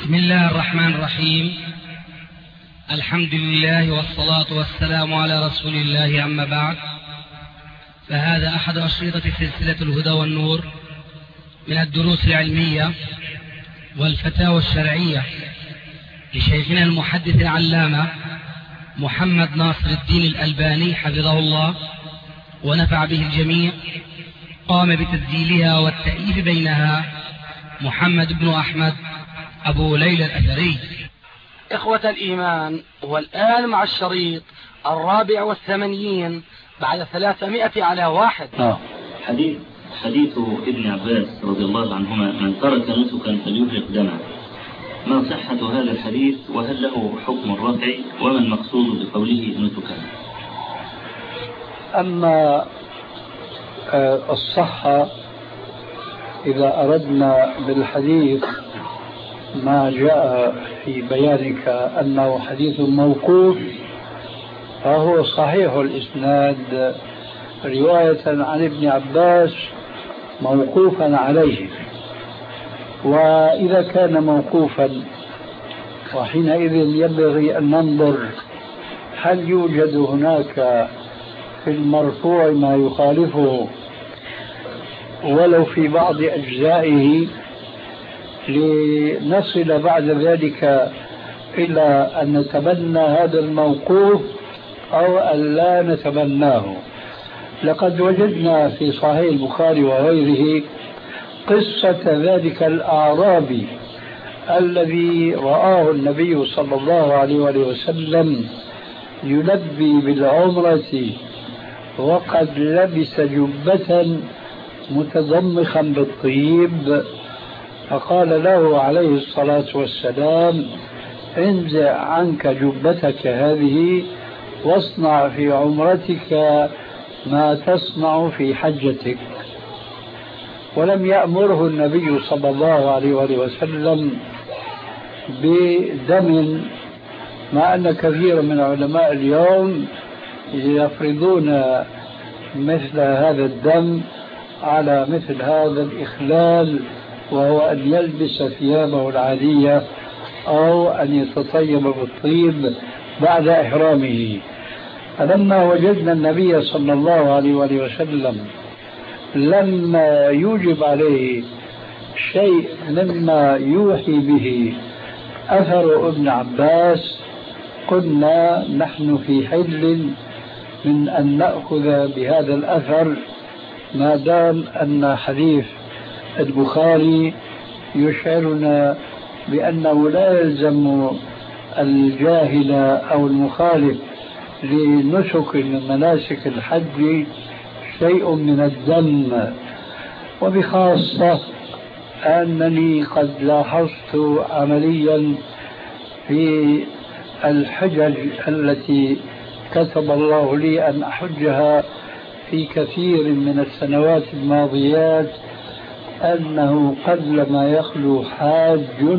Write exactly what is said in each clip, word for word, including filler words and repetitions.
بسم الله الرحمن الرحيم. الحمد لله والصلاة والسلام على رسول الله، أما بعد، فهذا أحد أشرطة سلسلة الهدى والنور من الدروس العلمية والفتاوى الشرعية لشيخنا المحدث العلامة محمد ناصر الدين الألباني حفظه الله ونفع به الجميع. قام بتسجيلها والتأليف بينها محمد بن أحمد أبو ليلى الأثري. إخوة الإيمان، والآن مع الشريط الرابع والثمانين بعد ثلاثمائة على واحد. آه. حديث حديث ابن عباس رضي الله عنهما: من ترك نسكا فليهلك دمه. ما صحة هذا الحديث، وهل له حكم الرفع، وما المقصود بقوله نسكا؟ أما الصحة، إذا أردنا بالحديث ما جاء في بيانك أنه حديث موقوف، فهو صحيح الإسناد رواية عن ابن عباس موقوفا عليه. وإذا كان موقوفا، وحينئذ ينبغي أن ننظر هل يوجد هناك في المرفوع ما يخالفه ولو في بعض أجزائه، لنصل بعد ذلك إلى أن نتبنى هذا الموقوف أو أن لا نتبناه. لقد وجدنا في صحيح البخاري وغيره قصة ذلك الأعرابي الذي رآه النبي صلى الله عليه وسلم يلبي بالعمرة وقد لبس جبة متضمخا بالطيب، فقال له عليه الصلاة والسلام: انزع عنك جبتك هذه واصنع في عمرتك ما تصنع في حجتك. ولم يأمره النبي صلى الله عليه وسلم بدم، مع أن كثير من علماء اليوم يفرضون مثل هذا الدم على مثل هذا الإخلال، وهو أن يلبس ثيابه العادية أو أن يتطيب بالطيب بعد إحرامه. فلما وجدنا النبي صلى الله عليه وسلم لما يوجب عليه شيء مما يوحي به أثر ابن عباس، قلنا نحن في حل من أن نأخذ بهذا الأثر، ما دام أن حديث البخاري يشعرنا بأنه لا يلزم الجاهل أو المخالف لنسك من مناسك الحج شيء من الدم. وبخاصة أنني قد لاحظت عمليا في الحجج التي كتب الله لي أن أحجها في كثير من السنوات الماضيات أنه قل ما يخلو حاج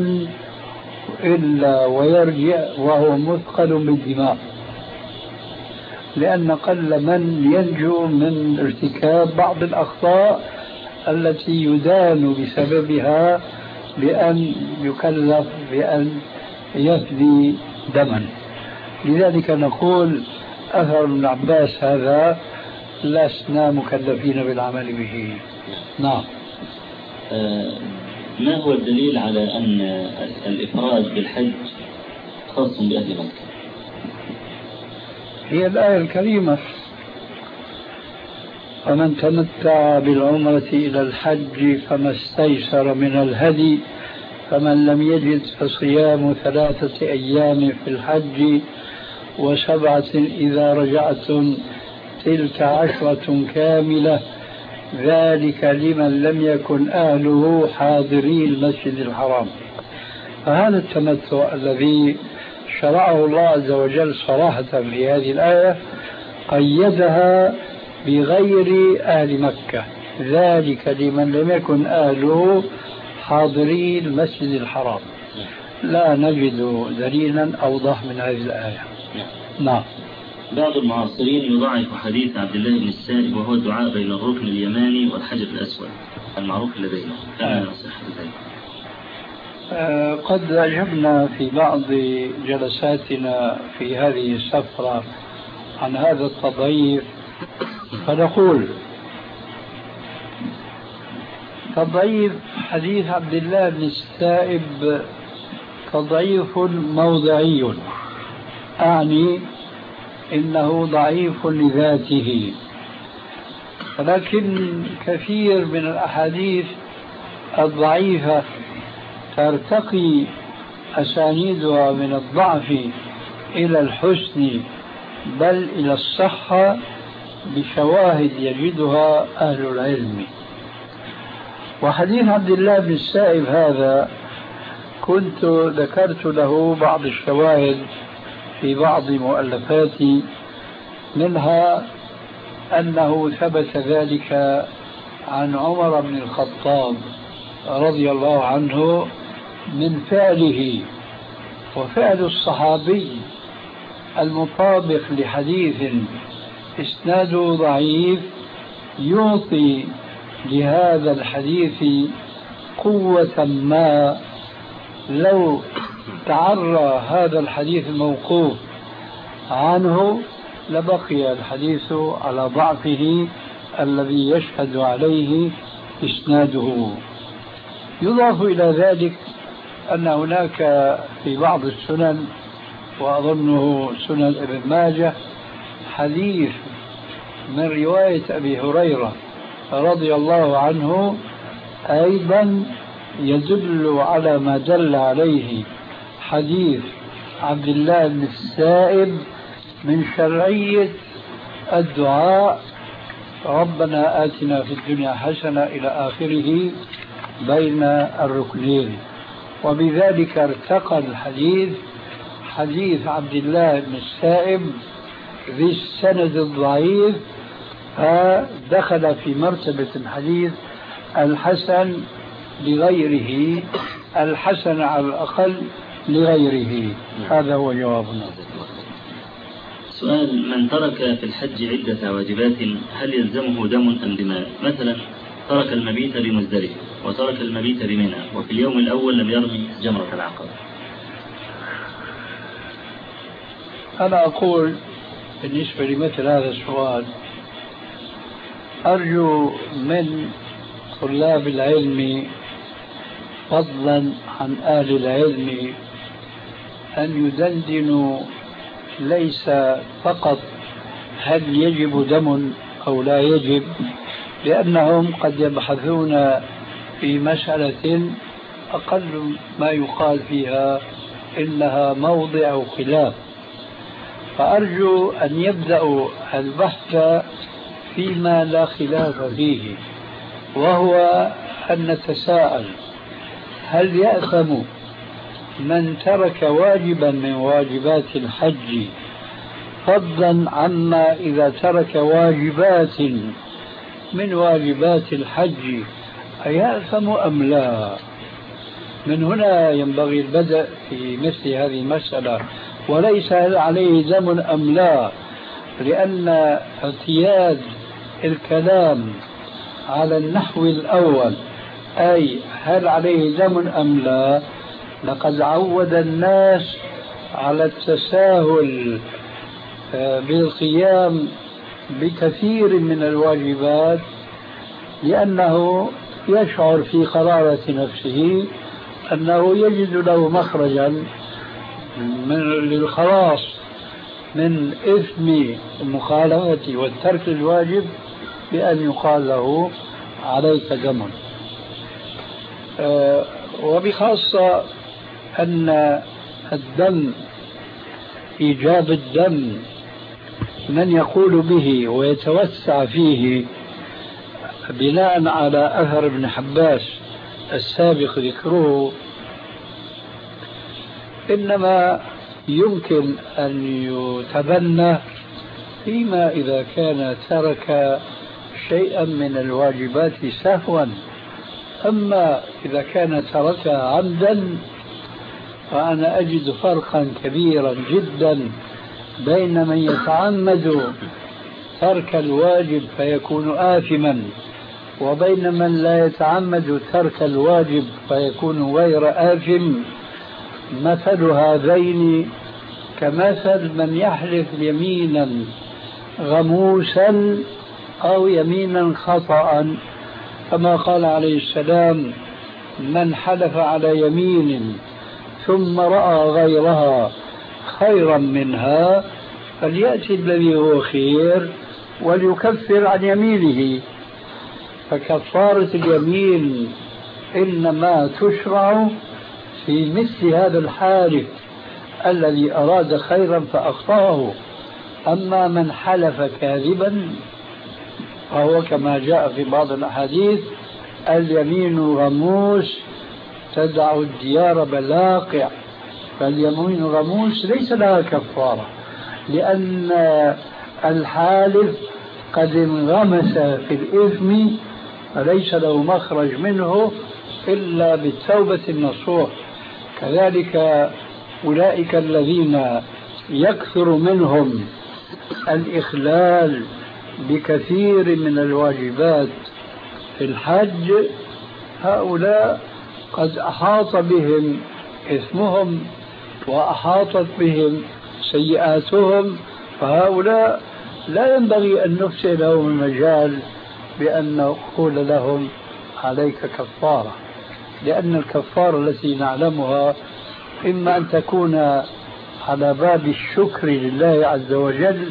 إلا ويرجع وهو مثقل بالدماء، لأن قل من ينجو من ارتكاب بعض الأخطاء التي يدان بسببها بأن يكلف بأن يفدي دما. لذلك نقول أثر ابن عباس هذا لسنا مكلفين بالعمل به. نعم. آه ما هو الدليل على أن الإفراد بالحج خاص بأهل مكة؟ هي الآية الكريمة: ومن تمتع بالعمرة إلى الحج فما استيسر من الهدي فمن لم يجد فصيام ثلاثة أيام في الحج وسبعة إذا رجعتم تلك عشرة كاملة ذلك لمن لم يكن أهله حاضري المسجد الحرام. فهذا التمتع الذي شرعه الله عز وجل صراحة في هذه الآية قيدها بغير أهل مكة، ذلك لمن لم يكن أهله حاضري المسجد الحرام. لا نجد دليلا أوضح من هذه الآية. نعم. بعض المعاصرين يضاعف حديث عبد الله بن السائب وهو الدعاء بين الركن اليماني والحجر الأسود المعروف لدينا، كما يصح ذلك؟ قد أجبنا في بعض جلساتنا في هذه السفرة عن هذا التضعيف، فنقول تضعيف حديث عبد الله بن السائب تضعيف موضعي، أعني إنه ضعيف لذاته، ولكن كثير من الأحاديث الضعيفة ترتقي أسانيدها من الضعف إلى الحسن بل إلى الصحة بشواهد يجدها أهل العلم. وحديث عبد الله بن السائب هذا كنت ذكرت له بعض الشواهد في بعض مؤلفاتي، منها أنه ثبت ذلك عن عمر بن الخطاب رضي الله عنه من فعله، وفعل الصحابي المطابق لحديث إسناده ضعيف يعطي لهذا الحديث قوة ما لو تعرى هذا الحديث الموقوف عنه لبقي الحديث على ضعفه الذي يشهد عليه إسناده. يضاف إلى ذلك أن هناك في بعض السنن وأظنه سنن ابن ماجه حديث من رواية أبي هريرة رضي الله عنه أيضا يدل على ما دل عليه حديث عبد الله بن السائب من شرعية الدعاء ربنا آتنا في الدنيا حسنة إلى آخره بين الركنين، وبذلك ارتقى الحديث حديث عبد الله بن السائب ذي السند الضعيف فدخل في مرتبة الحديث الحسن لغيره، الحسن على الأقل لغيره. هذا هو جوابنا. سؤال: من ترك في الحج عدة واجبات هل يلزمه دم أم دماء؟ مثلا ترك المبيت بمزدلفة وترك المبيت بمنى وفي اليوم الأول لم يرمي جمرة العقبة. أنا أقول بالنسبة لمثل هذا السؤال أرجو من طلاب العلم فضلا عن أهل العلم أن يدندنوا ليس فقط هل يجب دم أو لا يجب، لأنهم قد يبحثون في مسألة أقل ما يقال فيها إنها موضع خلاف، فأرجو أن يبدأوا البحث فيما لا خلاف فيه، وهو أن نتساءل هل يأثم من ترك واجبا من واجبات الحج فضلا عما إذا ترك واجبات من واجبات الحج أيأثم أم لا؟ من هنا ينبغي البدء في مثل هذه المسألة، وليس هل عليه دم أم لا، لأن اعتياد الكلام على النحو الأول أي هل عليه دم أم لا لقد عود الناس على التساهل بالقيام بكثير من الواجبات، لأنه يشعر في قرارة نفسه أنه يجد له مخرجا من للخلاص من إثم المخالفة والترك الواجب بأن يقال له عليك دم. أه وبخاصة أن الدم إيجاب الدم من يقول به ويتوسع فيه بناء على أثر ابن حباس السابق ذكره إنما يمكن أن يتبنى فيما إذا كان ترك شيئا من الواجبات سهوا، أما إذا كان تركها عمدا فأنا أجد فرقا كبيرا جدا بين من يتعمد ترك الواجب فيكون آثما وبين من لا يتعمد ترك الواجب فيكون غير آثم، مثل هذين كمثل من يحلف يمينا غموسا أو يمينا خطأ، كما قال عليه السلام: من حلف على يمين ثم رأى غيرها خيرا منها فليأتي الذي هو خير وليكفر عن يمينه. فكفارة اليمين إنما تشرع في مثل هذا الحالف الذي أراد خيرا فأخطأه. أما من حلف كاذبا فهو كما جاء في بعض الأحاديث: اليمين غموس تدع الديار بلاقع. فاليمين غموس ليس لها كفارة، لأن الحالف قد انغمس في الإثم فليس له مخرج منه إلا بالتوبة النصوح. كذلك أولئك الذين يكثر منهم الإخلال بكثير من الواجبات في الحج، هؤلاء قد أحاط بهم إثمهم وأحاطت بهم سيئاتهم، فهؤلاء لا ينبغي أن نفسي لهم المجال بأن نقول لهم عليك كفارة، لأن الكفارة التي نعلمها إما أن تكون على باب الشكر لله عز وجل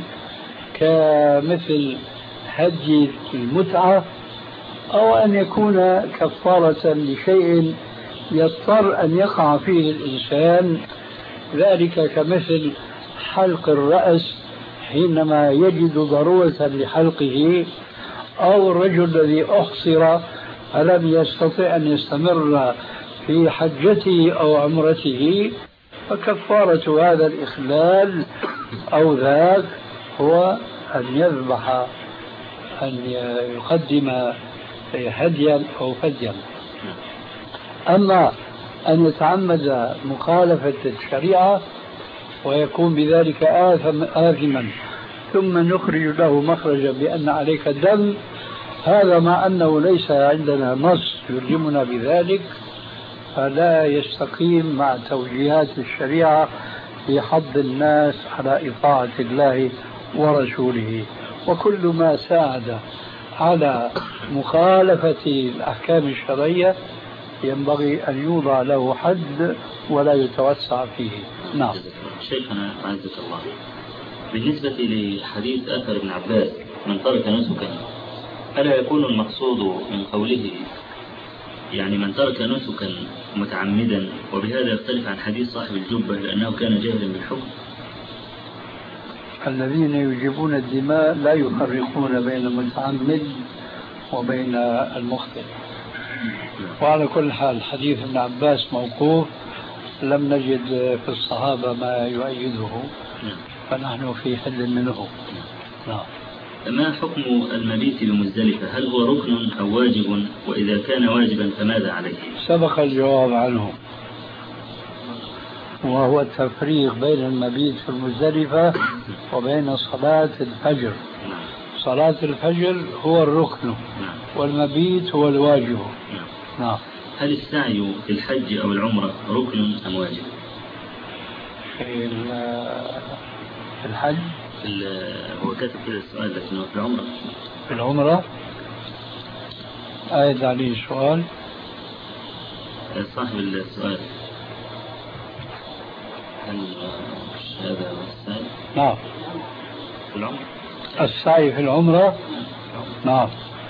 كمثل حج المتعة، أو أن يكون كفارة لشيء يضطر أن يقع فيه الإنسان، ذلك كمثل حلق الرأس حينما يجد ضرورة لحلقه، أو الرجل الذي أحصر فلم يستطع أن يستمر في حجته أو عمرته، فكفارة هذا الإخلال أو ذاك هو أن يذبح، أن يقدم هديا أو فديا. أما أن يتعمد مخالفة الشريعة ويكون بذلك آثم آثما ثم نخرج له مخرجا بأن عليك الدم، هذا مع أنه ليس عندنا نص يلزمنا بذلك، فلا يستقيم مع توجيهات الشريعة في حض الناس على إطاعة الله ورسوله. وكل ما ساعد على مخالفة الأحكام الشرعية ينبغي أن يوضع له حد ولا يتوسع فيه. نعم. شيخنا عزك الله، بالنسبة لحديث آثر ابن عباس: من ترك نسكا، ألا يكون المقصود من قوله يعني من ترك نسكا متعمدا، وبهذا يختلف عن حديث صاحب الجبة لأنه كان جاهلا بالحكم؟ الذين يجيبون الدماء لا يفرقون بين المتعمد وبين المخطئ. وعلى كل حال حديث ابن عباس موقوف، لم نجد في الصحابة ما يؤيده، فنحن في حل منه. نعم. ما حكم المبيت بمزدلفة؟ هل هو ركن أو واجب؟ وإذا كان واجبا فماذا عليه؟ سبق الجواب عنه، وهو التفريق بين المبيت في المزدلفة وبين صلاة الفجر. صلاة الفجر هو الركن والمبيت هو الواجب. نعم. هل السعي في الحج أو العمرة ركن أم واجب؟ في الحج هو كاتب كده السؤال، لكنه في العمرة. في العمرة آية عليه السؤال صاحب السؤال: هل هذا السعي؟ نعم. في العمرة السعي في العمرة نعم،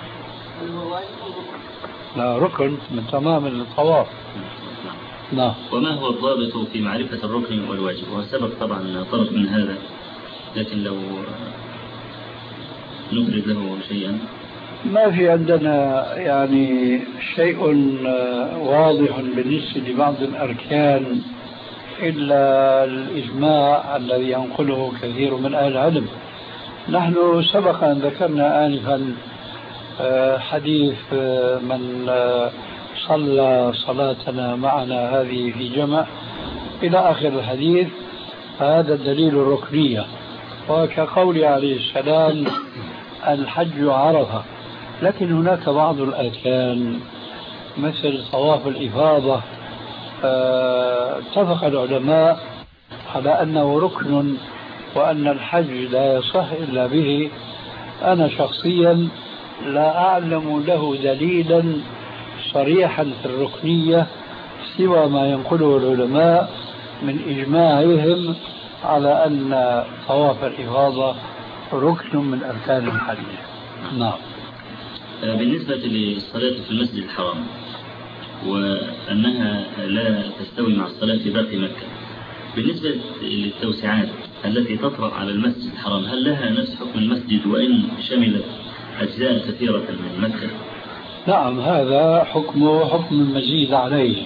لا ركن من تمام الطواف. نعم. وما هو الضابط في معرفة الركن والواجب؟ وسبق طبعا طرف من هذا، لكن لو نفرد له شيئا. ما في عندنا يعني شيء واضح بالنسبة لبعض الأركان إلا الإجماع الذي ينقله كثير من أهل العلم. نحن سبق أن ذكرنا آنفا حديث من صلى صلاتنا معنا هذه في جمع إلى آخر الحديث، فهذا دليل الركنية. وكقول عليه السلام: الحج عرفة، لكن هناك بعض الأركان مثل طواف الإفاضة اتفق العلماء على أنه ركن وأن الحج لا يصح إلا به. أنا شخصيا لا أعلم له دليلا صريحا في الركنية سوى ما ينقله العلماء من إجماعهم على أن طواف الإفاضة ركن من أركان الحج. نعم. بالنسبة للصلاة في المسجد الحرام وأنها لا تستوي مع الصلاة في باقي مكة، بالنسبة للتوسعات التي تطرأ على المسجد الحرام هل لها نفس حكم المسجد وإن شملت أجزاء كثيرة من مكة؟ نعم، هذا حكمه حكم المزيد عليه.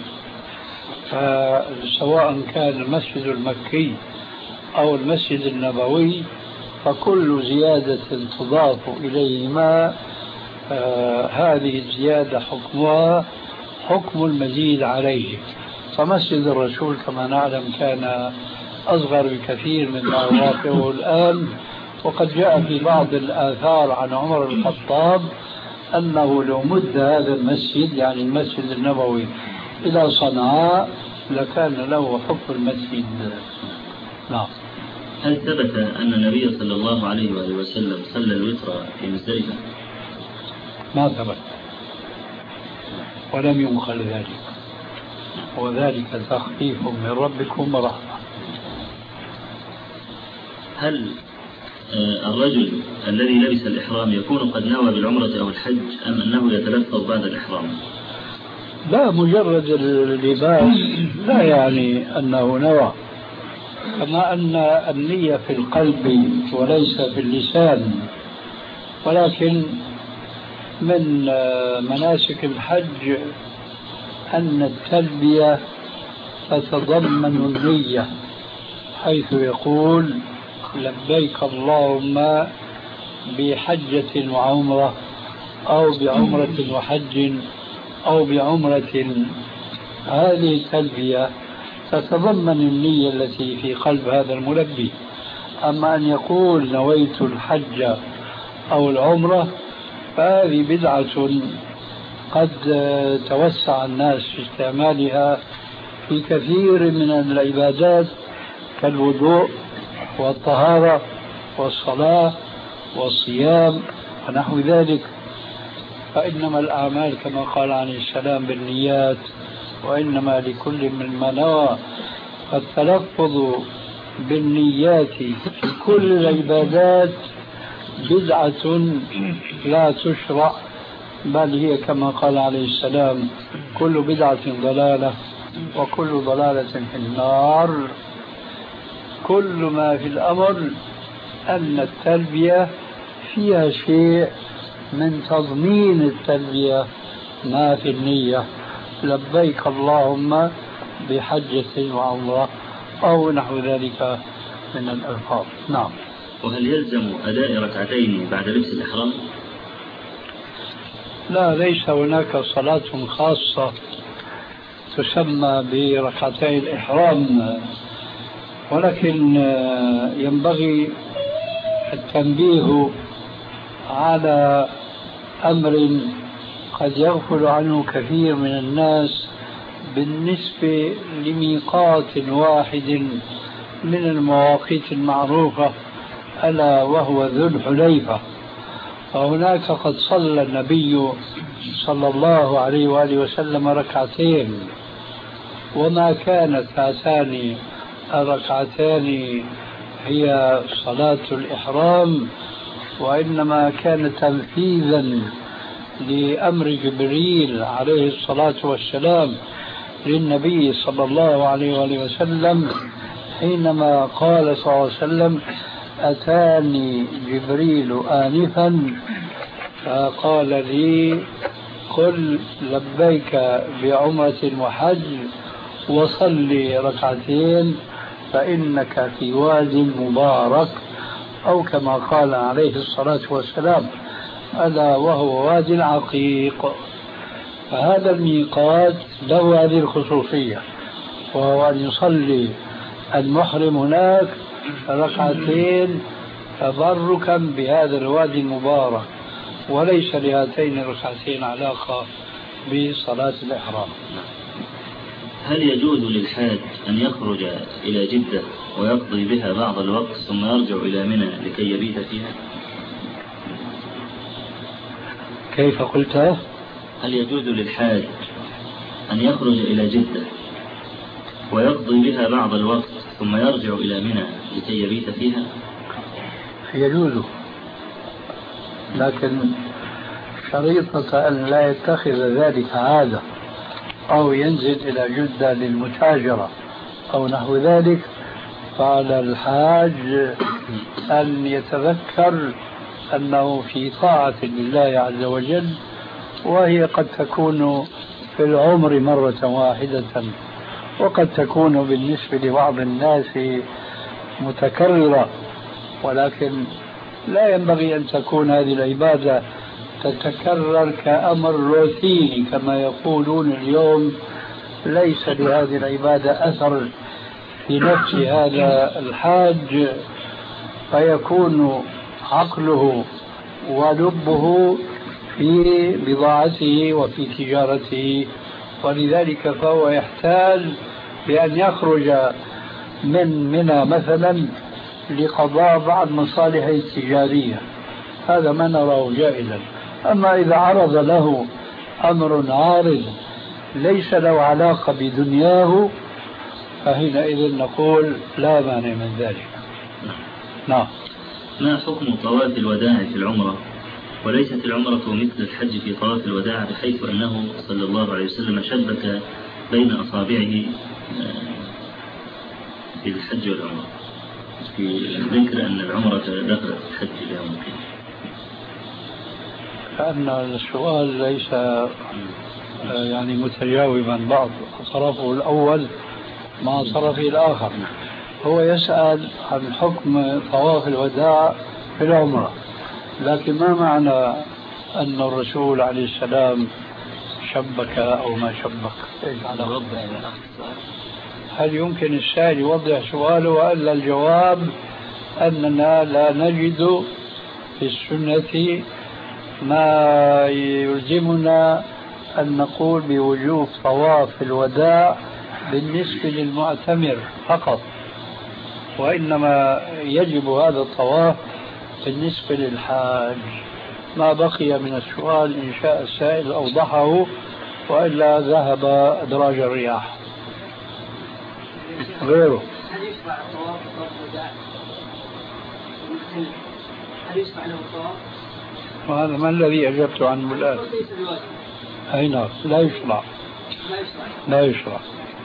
فسواء كان المسجد المكي أو المسجد النبوي فكل زيادة تضاف إليهما آه هذه الزيادة حكمها حكم المزيد عليه. فمسجد الرسول كما نعلم كان أصغر بكثير مما يوافقه الآن، وقد جاء في بعض الآثار عن عمر بن الخطاب أنه لو مد هذا المسجد يعني المسجد النبوي إلى صنعاء لكان له حكم المسجد. نعم. هل ثبت أن النبي صلى الله عليه وآله وسلم صلى الوتر في مزدلفة؟ ما ثبت ولم ينقل ذلك، وذلك تخفيف من ربكم ورحمة. هل الرجل الذي لبس الإحرام يكون قد نوى بالعمرة أو الحج أم أنه يتلفظ بعد الإحرام؟ لا، مجرد اللباس لا يعني أنه نوى، كما أن النية في القلب وليس في اللسان. ولكن من مناسك الحج أن التلبية تتضمن النية، حيث يقول لبيك اللهم بحجة وعمرة أو بعمرة وحج أو بعمرة. هذه التلبية تتضمن النية التي في قلب هذا الملبي. أما أن يقول نويت الحج أو العمرة فهذه بدعة قد توسع الناس في استعمالها في كثير من العبادات كالوضوء والطهارة والصلاة والصيام ونحو ذلك. فإنما الأعمال كما قال عليه السلام بالنيات وإنما لكل من ما نوى. فالتلفظ بالنيات في كل العبادات بدعة لا تشرع، بل هي كما قال عليه السلام كل بدعة ضلالة وكل ضلالة في النار. كل ما في الأمر أن التلبية فيها شيء من تضمين التلبية ما في النية، لبيك اللهم بحجة وعمرة أو نحو ذلك من الألفاظ. نعم. وهل يلزم أداء ركعتين بعد لبس الإحرام؟ لا، ليس هناك صلاة خاصة تسمى بركعتي الإحرام، ولكن ينبغي التنبيه على أمر قد يغفل عنه كثير من الناس بالنسبة لميقات واحد من المواقيت المعروفة ألا وهو ذو الحليفة. فهناك قد صلى النبي صلى الله عليه وآله وسلم ركعتين، وما كانت هاتان الركعتان هي صلاة الإحرام، وإنما كان تنفيذا لأمر جبريل عليه الصلاة والسلام للنبي صلى الله عليه وآله وسلم حينما قال صلى الله عليه وسلم أتاني جبريل آنفا فقال لي قل لبيك بعمرة وحج وصلي ركعتين فإنك في واد مبارك، أو كما قال عليه الصلاة والسلام ألا وهو واد عقيق. فهذا الميقات له هذه الخصوصية، وهو أن يصلي المحرم هناك ركعتين تبركا بهذا الوادي المبارك. وليس لهاتين الركعتين علاقة بصلاة الإحرام. هل يجوز للحاج أن يخرج إلى جدة ويقضي بها بعض الوقت ثم يرجع إلى منى لكي يبيت فيها؟ كيف قلت؟ هل يجوز للحاج أن يخرج إلى جدة ويقضي بها بعض الوقت ثم يرجع إلى منى لكي يبيت فيها؟ يجوز، لكن شريطة أن لا يتخذ ذلك عادة أو ينزل إلى جدة للمتاجرة أو نحو ذلك. فعلى الحاج أن يتذكر أنه في طاعة لله عز وجل، وهي قد تكون في العمر مرة واحدة، وقد تكون بالنسبة لبعض الناس متكررة، ولكن لا ينبغي أن تكون هذه العبادة تتكرر كأمر روتيني كما يقولون اليوم. ليس لهذه العبادة أثر في نفس هذا الحاج، فيكون عقله ولبه في بضاعته وفي تجارته، ولذلك فهو يحتاج بأن يخرج من منى مثلا لقضاء بعض مصالحه التجارية. هذا ما نراه جائزا. أما إذا عرض له أمر عارض ليس له علاقة بدنياه فحينئذ نقول لا مانع من ذلك. نعم. ما حكم طواف الوداع في العمرة؟ وليست العمرة مثل الحج في طواف الوداع، بحيث أنه صلى الله عليه وسلم شبك بين أصابعه في الحج والعمرة، في ذكر أن العمرة دخلت الحج اليوم. كأن السؤال ليس يعني متجاوبا بعض، طرفه الأول مع طرفه الآخر. هو يسأل عن حكم طواف الوداع في العمرة، لكن ما معنى أن الرسول عليه السلام شبك أو ما شبك؟ إيش على وضع؟ هل يمكن السائل يوضح سؤاله؟ وإلا الجواب أننا لا نجد في السنة ما يلزمنا أن نقول بوجوب طواف الوداع بالنسبة للمعتمر فقط، وإنما يجب هذا الطواف بالنسبة للحاج. ما بقي من السؤال إن شاء السائل أوضحه، وإلا ذهب أدراج الرياح. غيره هل يشرع الطواف طواف الوداع؟ هل يشرع له الطواف؟ وهذا ما الذي أجبت عنه الآن؟ أي نعم، لا يشرع. لا يشرع.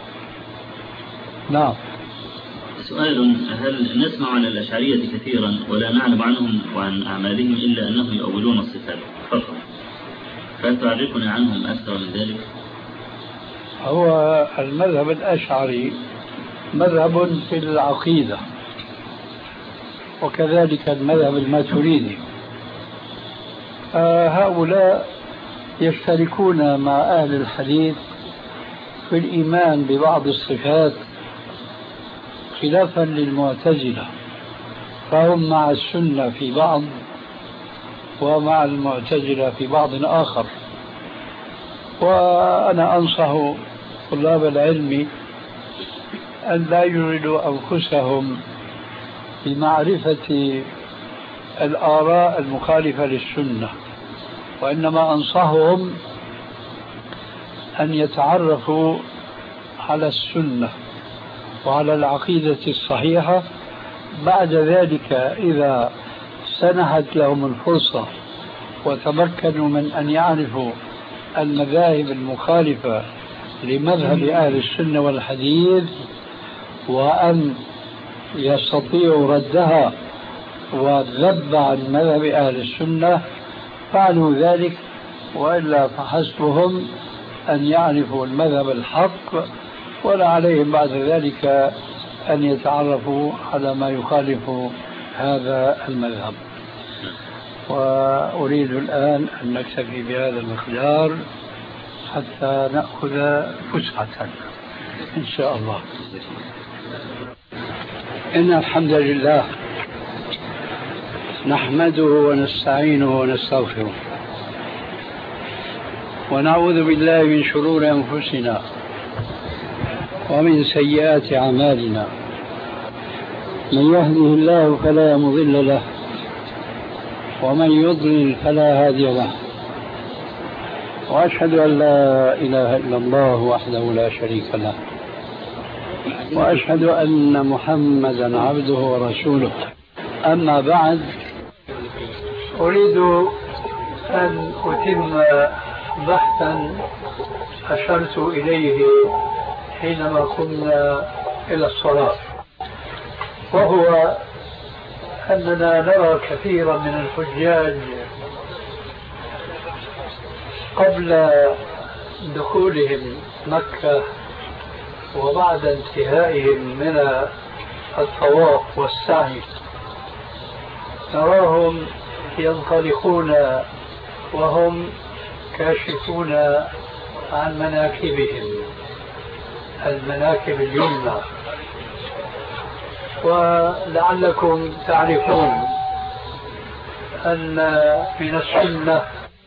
نعم. سؤال: هل نسمع عن الأشعرية كثيرا ولا نعلم عنهم وعن أعمالهم إلا أنهم يؤولون الصفات فقط، فهل تعرفنا عنهم أكثر من ذلك؟ هو المذهب الأشعري مذهب في العقيدة، وكذلك المذهب الماتريدي. هؤلاء يشتركون مع أهل الحديث في الإيمان ببعض الصفات خلافا للمعتزلة، فهم مع السنة في بعض ومع المعتزلة في بعض آخر. وأنا أنصح طلاب العلم أن لا يجردوا أنفسهم بمعرفة الآراء المخالفة للسنة، وإنما أنصحهم أن يتعرفوا على السنة وعلى العقيدة الصحيحة. بعد ذلك إذا سنحت لهم الفرصة وتمكنوا من أن يعرفوا المذاهب المخالفة لمذهب أهل السنة والحديث وأن يستطيعوا ردها والذب عن مذهب أهل السنة فعلوا ذلك، وإلا فحسبهم أن يعرفوا المذهب الحق، ولا عليهم بعد ذلك أن يتعرفوا على ما يخالف هذا المذهب. وأريد الآن أن نكتفي بهذا المقدار حتى نأخذ فسحة إن شاء الله. إن الحمد لله نحمده ونستعينه ونستغفره ونعوذ بالله من شرور أنفسنا ومن سيئات أعمالنا. من يهده الله فلا مضل له ومن يضلل فلا هادي له، وأشهد أن لا إله إلا الله وحده لا شريك له، وأشهد أن محمدا عبده ورسوله. أما بعد، أريد أن أتم بحثا أشرت إليه حينما قمنا إلى الصلاة، وهو أننا نرى كثيرا من الحجاج قبل دخولهم مكة وبعد انتهائهم من الطواف والسعي نراهم ينطلقون وهم كاشفون عن مناكبهم، المناكب اليمنى. ولعلكم تعرفون أن من السنة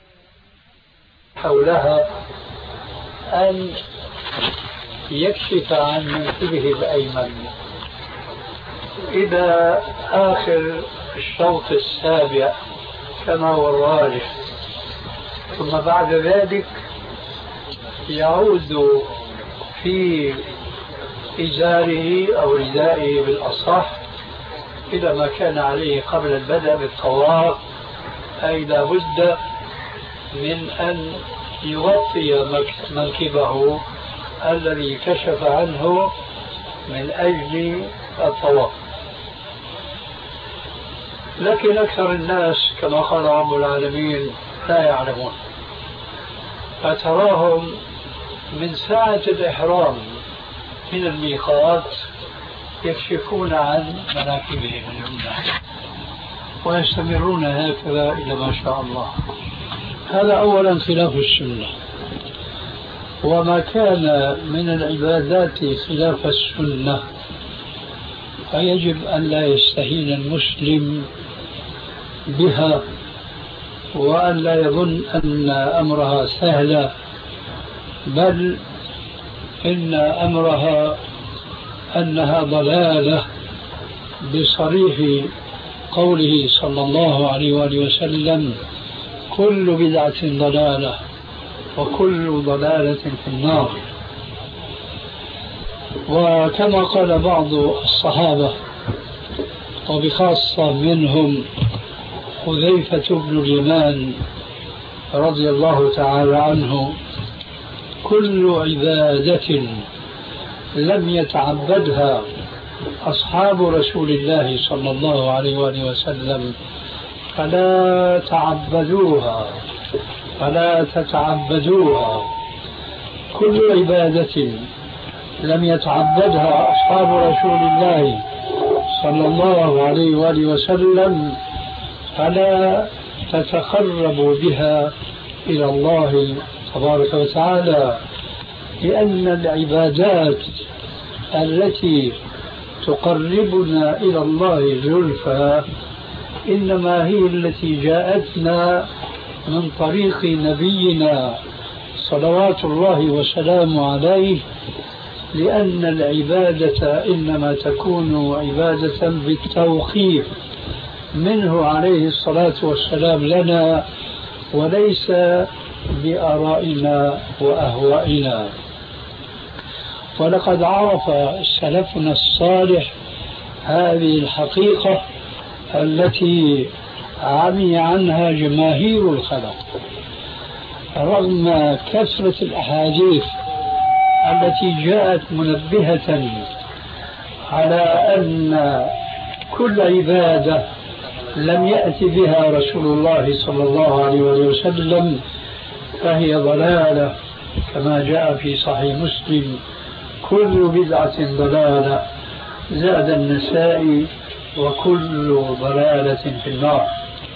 حولها أن يكشف عن منكبه الأيمن إلى آخر الشوط السابع كما هو الراجح، ثم بعد ذلك يعود في إزاره أو ردائه بالأصح إلى ما كان عليه قبل البدء بالطواف، أي لا بد من أن يغطي منكبه الذي كشف عنه من أجل الطواف. لكن أكثر الناس كما قال رب العالمين لا يعلمون، فتراهم من ساعة الإحرام من الميقات يكشفون عن مناكبهم اليمنى ويستمرون هكذا إلى ما شاء الله. هذا أولا خلاف السنة، وما كان من العبادات خلاف السنة فيجب أن لا يستهين المسلم بها، وأن لا يظن أن أمرها سهلة، بل إن أمرها أنها ضلالة بصريح قوله صلى الله عليه وآله وسلم: كل بدعة ضلالة وكل ضلالة في النار. وكما قال بعض الصحابة وبخاصة منهم حذيفة بن اليمان رضي الله تعالى عنه: كل عبادة لم يتعبدها أصحاب رسول الله صلى الله عليه وآله وسلم فلا تعبدوها فلا تتعبدوها. كل عبادة لم يتعبدها أصحاب رسول الله صلى الله عليه وآله وسلم فلا تتقربوا بها إلى الله تبارك وتعالى، لأن العبادات التي تقربنا إلى الله زلفى إنما هي التي جاءتنا من طريق نبينا صلوات الله وسلامه عليه، لأن العبادة إنما تكون عبادة بالتوقيف منه عليه الصلاة والسلام لنا، وليس بآرائنا وأهوائنا. ولقد عرف سلفنا الصالح هذه الحقيقة التي عمي عنها جماهير الخلق، رغم كثرة الأحاديث التي جاءت منبهة على أن كل عبادة لم يأتي بها رسول الله صلى الله عليه وسلم فهي ضلالة، كما جاء في صحيح مسلم: كل بدعة ضلالة، زاد النسائي: وكل ضلالة في النار.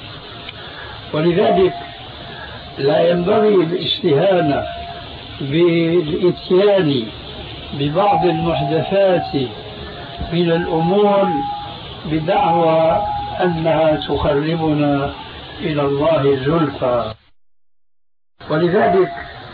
ولذلك لا ينبغي الاستهانة بالإتيان ببعض المحدثات من الأمور بدعوى أنها تقربنا إلى الله زلفى. ولذلك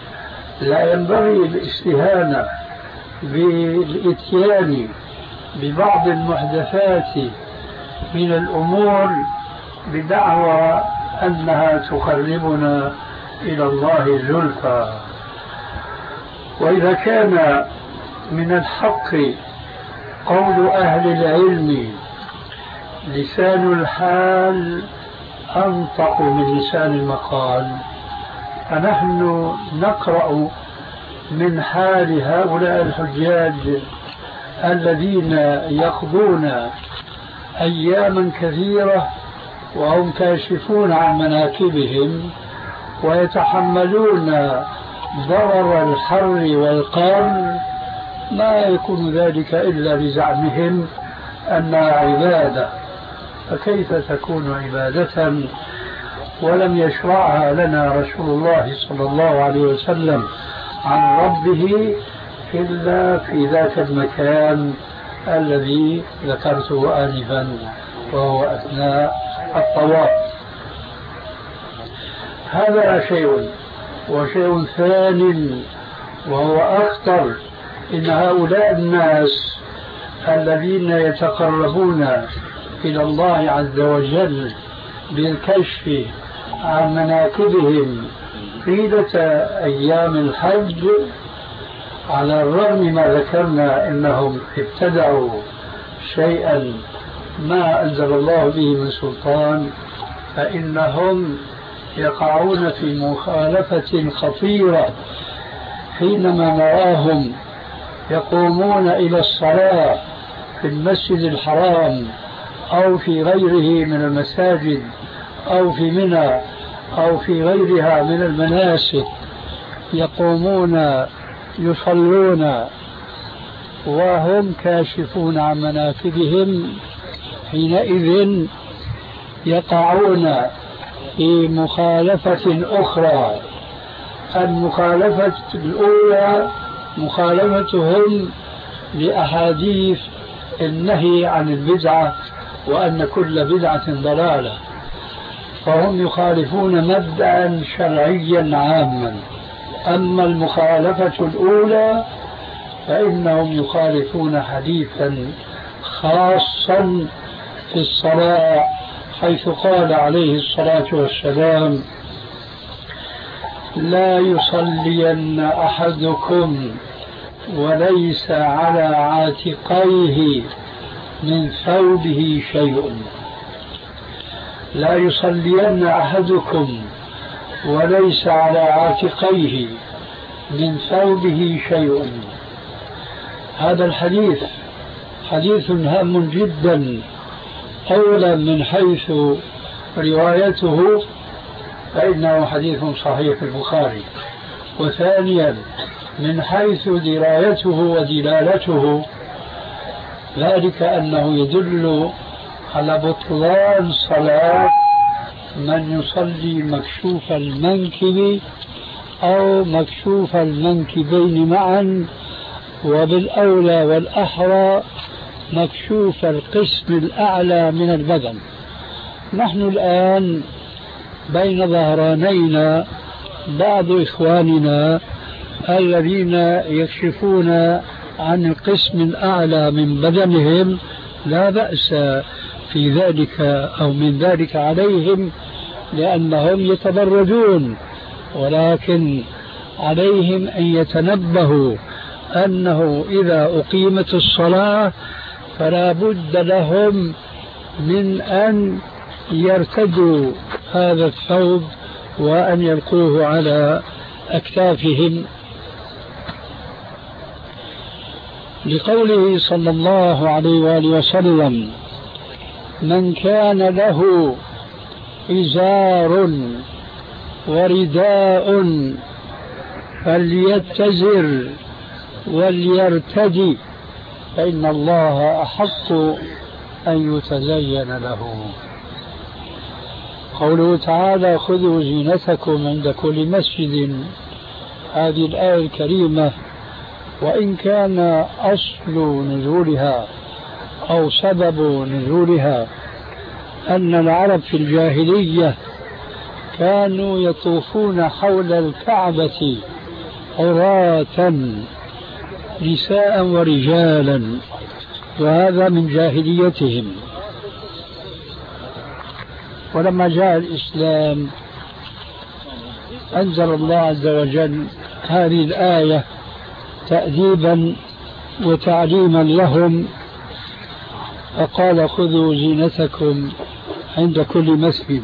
لا ينبغي الاستهانة بالإتيان ببعض المحدثات من الأمور بدعوى أنها تقربنا إلى الله زلفى. وإذا كان من الحق قول أهل العلم لسان الحال أنطق من لسان المقال، فنحن نقرأ من حال هؤلاء الحجاج الذين يقضون أياما كثيرة وهم كاشفون عن مناكبهم ويتحملون ضرر الحر والقر، ما يكون ذلك إلا لزعمهم أنها عبادة. فكيف تكون عبادة ولم يشرعها لنا رسول الله صلى الله عليه وسلم عن ربه إلا في ذاك المكان الذي ذكرته آنفا وهو أثناء الطواف. هذا شيء. وشيء ثاني وهو أخطر، إن هؤلاء الناس الذين يتقربون إلى الله عز وجل بالكشف عن مناكبهم طيلة أيام الحج، على الرغم ما ذكرنا إنهم ابتدعوا شيئا ما أنزل الله به من سلطان، فإنهم يقعون في مخالفة خطيرة حينما نراهم يقومون إلى الصلاة في المسجد الحرام أو في غيره من المساجد أو في منى أو في غيرها من المناسك، يقومون يصلون وهم كاشفون عن مناكبهم، حينئذ يقعون في مخالفة أخرى. المخالفة الأولى مخالفتهم لأحاديث النهي عن البدعة وأن كل بدعة ضلالة، فهم يخالفون مبدأ شرعيا عاما. أما المخالفة الأولى فإنهم يخالفون حديثا خاصا في الصلاة، حيث قال عليه الصلاة والسلام: لا يصلين أحدكم وليس على عاتقيه من ثوبه شيء. لا يصلين أحدكم وليس على عاتقيه من ثوبه شيء. هذا الحديث حديث هام جدا، أولا من حيث روايته فإنه حديث صحيح في البخاري، وثانيا من حيث درايته ودلالته، ذلك أنه يدل على بطلان صلاة من يصلي مكشوف المنكب أو مكشوف المنكبين معا، وبالأولى والأحرى مكشوف القسم الأعلى من البدن. نحن الآن بين ظهرانينا بعض إخواننا الذين يكشفون عن القسم الأعلى من بدنهم، لا بأس في ذلك أو من ذلك عليهم، لأنهم يتبرجون، ولكن عليهم أن يتنبهوا أنه إذا أقيمت الصلاة فلا بد لهم من أن يرتدوا هذا الثوب وأن يلقوه على أكتافهم، لقوله صلى الله عليه وآله وسلم: من كان له إزار ورداء فليتزر وليرتدي فإن الله أحق أن يتزين له. قوله تعالى: خذوا زينتكم عند كل مسجد، هذه الآية الكريمة وإن كان أصل نزولها أو سبب نزولها أن العرب في الجاهلية كانوا يطوفون حول الكعبة عراة نساء ورجالا، وهذا من جاهليتهم. ولما جاء الإسلام أنزل الله عز وجل هذه الآية تأديبا وتعليما لهم، فقال خذوا زينتكم عند كل مسجد.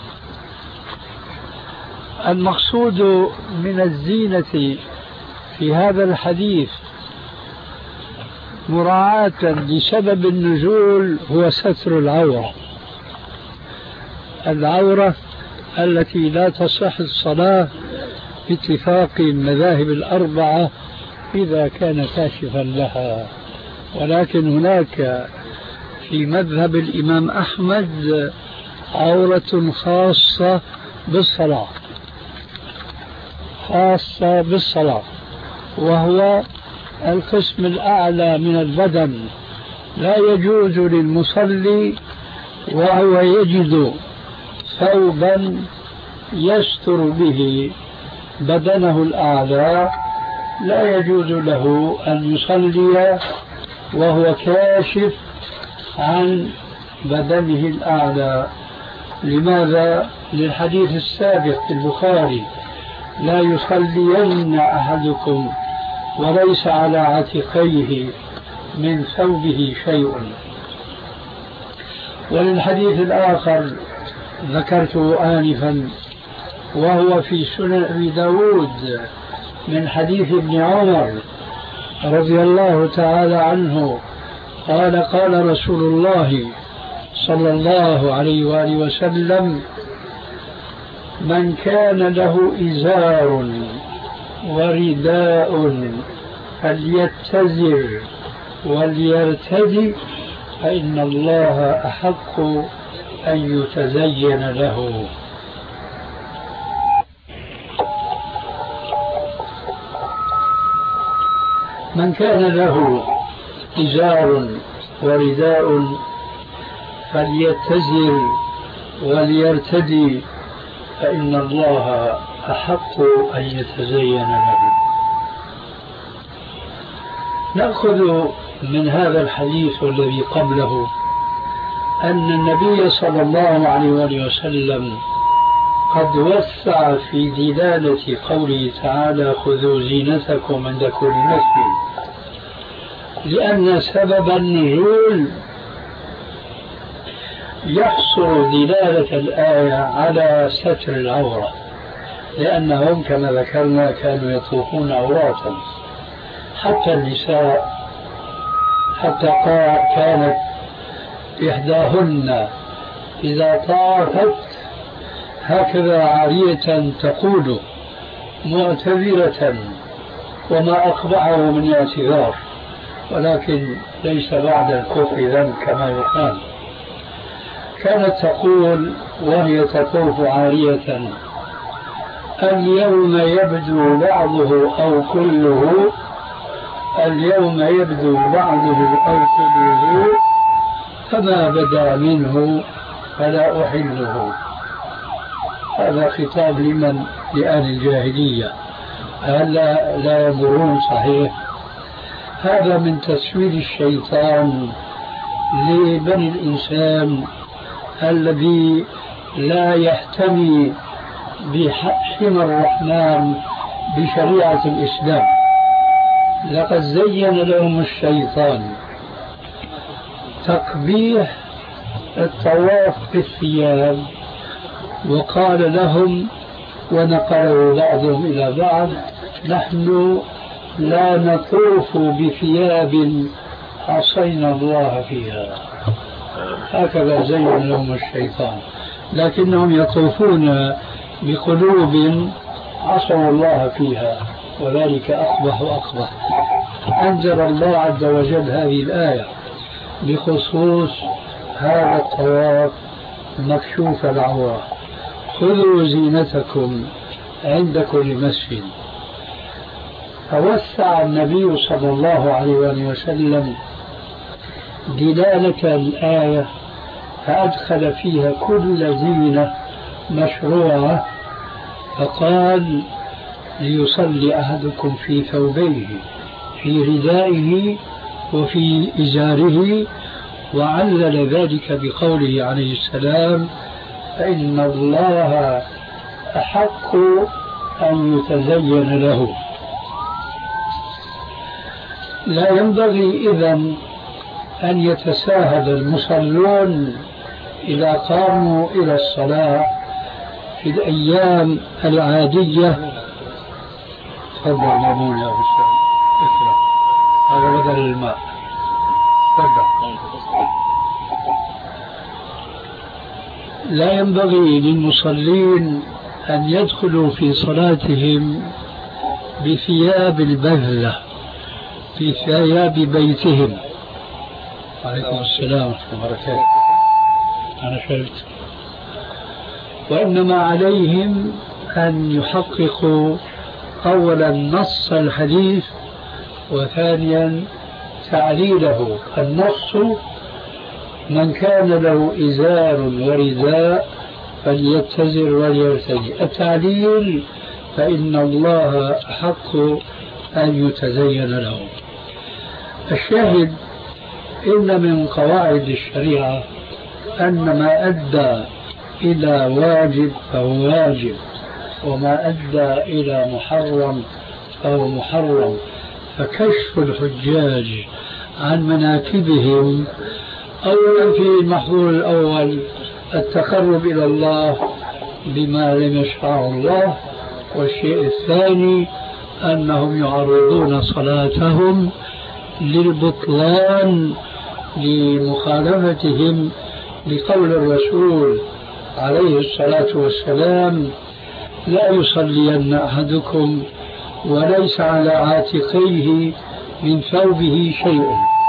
المقصود من الزينة في هذا الحديث مراعاة لسبب النزول هو ستر العورة، العورة التي لا تصح الصلاة باتفاق المذاهب الأربعة إذا كان كاشفا لها. ولكن هناك في مذهب الإمام أحمد عورة خاصة بالصلاة، خاصة بالصلاة، وهو القسم الأعلى من البدن، لا يجوز للمصلي وهو يجد ثوبا يستر به بدنه الأعلى، لا يجوز له أن يصلي وهو كاشف عن بدنه الأعلى. لماذا؟ للحديث السابق في البخاري: لا يصلين أحدكم وليس على عاتقيه من ثوبه شيء. وللحديث الآخر ذكرته آنفا وهو في سنن أبي داود من حديث ابن عمر رضي الله تعالى عنه قال: قال رسول الله صلى الله عليه وآله وسلم: من كان له إزار ورداء فليتزر وليرتدي فإن الله أحق أن يتزين له. من كان له إزار ورداء فليتزر وليرتدي فإن الله أحق أن يتزين له. نأخذ من هذا الحديث والذي قبله أن النبي صلى الله عليه وآله وسلم قد وسع في دلالة قوله تعالى: خذوا زينتكم عند كل مسجد، لأن سبب النزول يحصر دلالة الآية على ستر العورة، لأنهم كما ذكرنا كانوا يطوفون عراة، حتى النساء، حتى كانت إحداهن إذا طافت هكذا عارية تقول معتذرة، وما أقبعه من اعتذار، ولكن ليس بعد الكفر ذنب كما يقال. كانت تقول وهي تطوف عارية: اليوم يبدو بعضه أو كله، اليوم يبدو بعضه أو كله، فما بدا منه فلا أحله. هذا خطاب لمن؟ لأهل الجاهلية. هلا لا ينظرون صحيح؟ هذا من تسويل الشيطان لبني الإنسان الذي لا يحتمي بحمى الرحمن بشريعة الإسلام. لقد زين لهم الشيطان تقبيح الطواف بالثياب، وقال لهم ونقله بعضهم إلى بعض: نحن لا نطوف بثياب عصينا الله فيها. هكذا زين لهم الشيطان، لكنهم يطوفون بقلوب عصوا الله فيها، وذلك أقبح وأقبح. أنزل الله عز وجل هذه الآية بخصوص هذا الطواف مكشوف العورة: خذوا زينتكم عند كل مسجد. فوسع النبي صلى الله عليه وسلم دلالة الآية فأدخل فيها كل زينة مشروعة، فقال: ليصلي أحدكم في ثوبيه، في ردائه وفي إزاره، وعلل ذلك بقوله عليه السلام: فإن الله أحق أن يتزين له. لا ينبغي إذن أن يتساهل المصلون إذا قاموا إلى الصلاة في الأيام العادية. تفضل مامون يا أستاذ، اقرأ، هذا بدل الماء. تفضل. لا ينبغي للمصلين أن يدخلوا في صلاتهم بثياب البذلة، في ثياب بيتهم. عليكم السلام ورحمة الله وبركاته. أنا شربت. وإنما عليهم أن يحققوا أولا نص الحديث، وثانيا تعليله. النص: من كان له إزار ورداء فليتزر وليرتدي. التعليل: فإن الله أحق أن يتزين له. الشاهد: إن من قواعد الشريعة أن ما أدى إلى واجب فهو واجب، وما أدى إلى محرم فهو محرم. فكشف الحجاج عن مناكبهم أولا في المحظور الأول التقرب إلى الله بما لم يشرعه الله، والشيء الثاني أنهم يعرضون صلاتهم للبطلان لمخالفتهم لقول الرسول عليه الصلاة والسلام: لا يصلين أحدكم وليس على عاتقيه من ثوبه شيء.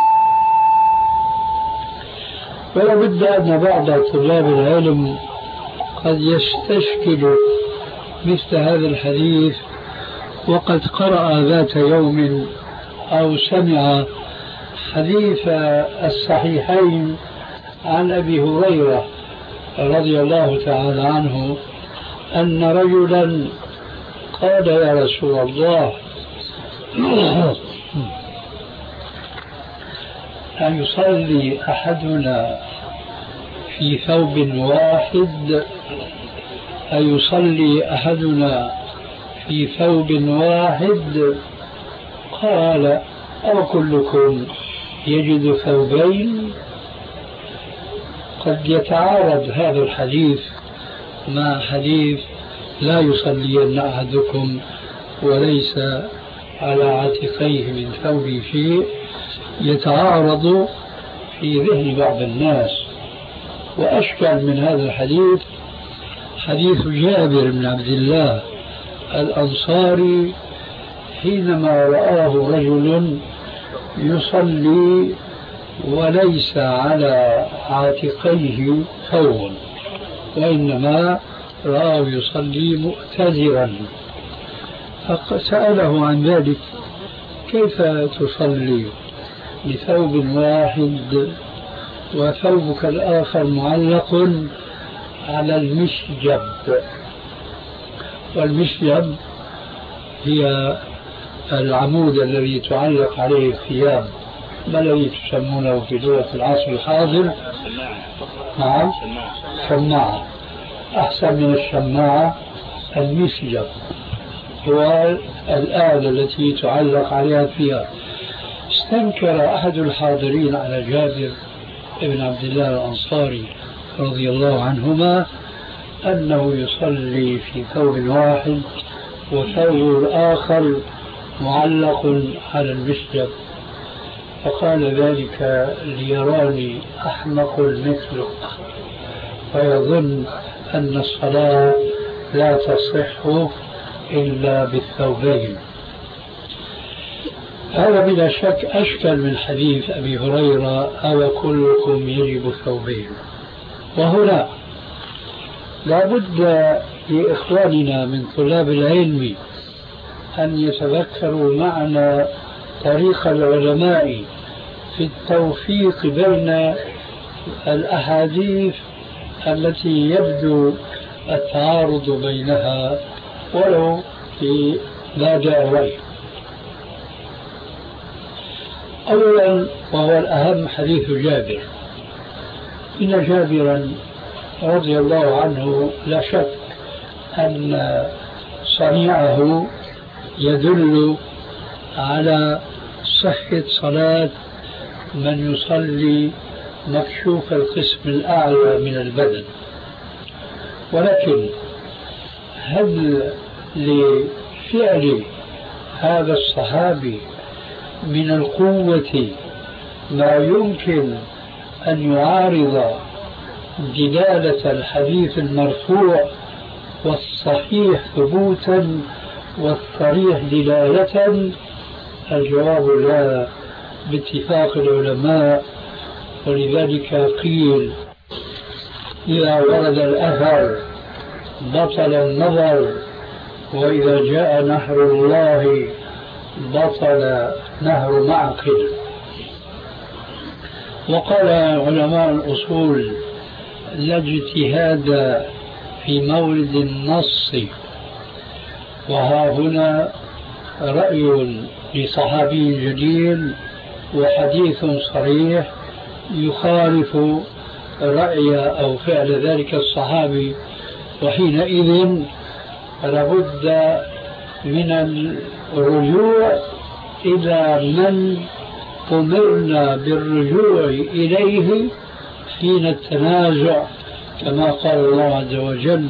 ولا بد أن بعض طلاب العلم قد يستشكل مثل هذا الحديث وقد قرأ ذات يوم أو سمع حديث الصحيحين عن أبي هريرة رضي الله تعالى عنه أن رجلا قال: يا رسول الله، أن يصلي أحدنا في ثوب واحد أن يصلي أحدنا في ثوب واحد؟ قال: أو كلكم يجد ثوبين؟ قد يتعارض هذا الحديث مع حديث لا يصلين أحدكم وليس على عاتقيه من ثوب شيء، يتعارض في ذهن بعض الناس. وأشكل من هذا الحديث حديث جابر بن عبد الله الأنصاري حينما رآه رجل يصلي وليس على عاتقيه ثوب، وإنما رآه يصلي مؤتزرا، فسأله عن ذلك: كيف تصلي بثوب واحد وثوبك الآخر معلق على المشجب؟ والمشجب هي العمود الذي تعلق عليه الثياب، ما الذي تسمونه في لغة العصر الحاضر؟ نعم، شماعة. أحسن من الشماعة المشجب، هو الآلة التي تعلق عليها الثياب. استنكر أحد الحاضرين على جابر بن عبد الله الأنصاري رضي الله عنهما أنه يصلي في ثوب واحد وثوب الآخر معلق على المشجب، فقال: ذلك ليراني أحمق مثلك فيظن أن الصلاة لا تصح إلا بالثوبين. هذا بلا شك أشكل من حديث أبي هريرة: أو كلكم يجب ثوبين. وهنا لا بد لإخواننا من طلاب العلم أن يتذكروا معنى طريق العلماء في التوفيق بين الأحاديث التي يبدو التعارض بينها ولو في لا جاء. أولا وهو الأهم حديث جابر. إن جابرا رضي الله عنه لا شك أن صنيعه يدل على صحة صلاة من يصلي مكشوف القسم الأعلى من البدن، ولكن هل لفعل هذا الصحابي من القوة ما يمكن أن يعارض دلالة الحديث المرفوع والصحيح ثبوتا والصريح دلالة؟ الجواب لا باتفاق العلماء. ولذلك قيل إذا ورد الأثر بطل النظر، وإذا جاء نهر الله بطل نهر معقل. وقال علماء الأصول لا اجتهاد في مورد النص، وها هنا رأي لصحابي جليل وحديث صريح يخالف رأي أو فعل ذلك الصحابي، وحينئذ لابد من الرجوع إلى من أمرنا بالرجوع إليه حين التنازع، كما قال الله عز وجل: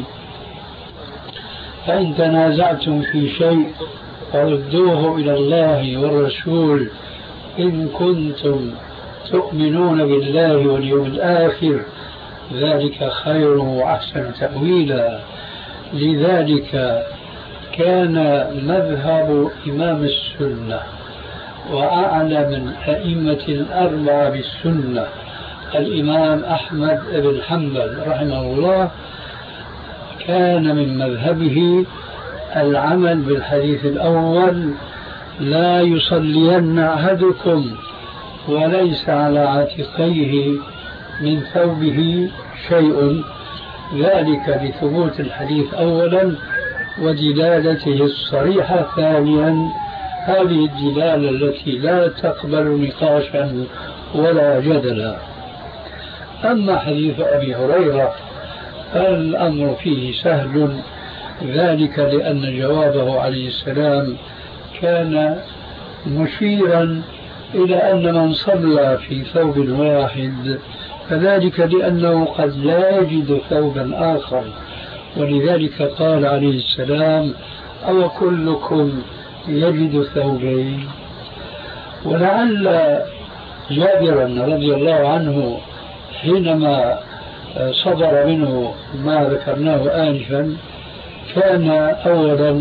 فإن تنازعتم في شيء فردوه إلى الله والرسول إن كنتم تؤمنون بالله واليوم الآخر ذلك خير وأحسن تأويلا. لذلك كان مذهب إمام السنة وأعلم الأئمة الأربعة بالسنة الإمام أحمد بن حنبل رحمه الله، كان من مذهبه العمل بالحديث الأول: لا يصلين أحدكم وليس على عاتقيه من ثوبه شيء، ذلك لثبوت الحديث أولا ودلالته الصريحة ثانيا، هذه الدلالة التي لا تقبل نقاشا ولا جدلا. أما حديث أبي هريرة فالأمر فيه سهل، ذلك لأن جوابه عليه السلام كان مشيرا إلى أن من صلى في ثوب واحد فذلك لأنه قد لا يجد ثوبا آخر، ولذلك قال عليه السلام: أو كلكم يجد ثوبين. ولعل جابرا رضي الله عنه حينما صدر منه ما ذكرناه آنفا كان أولا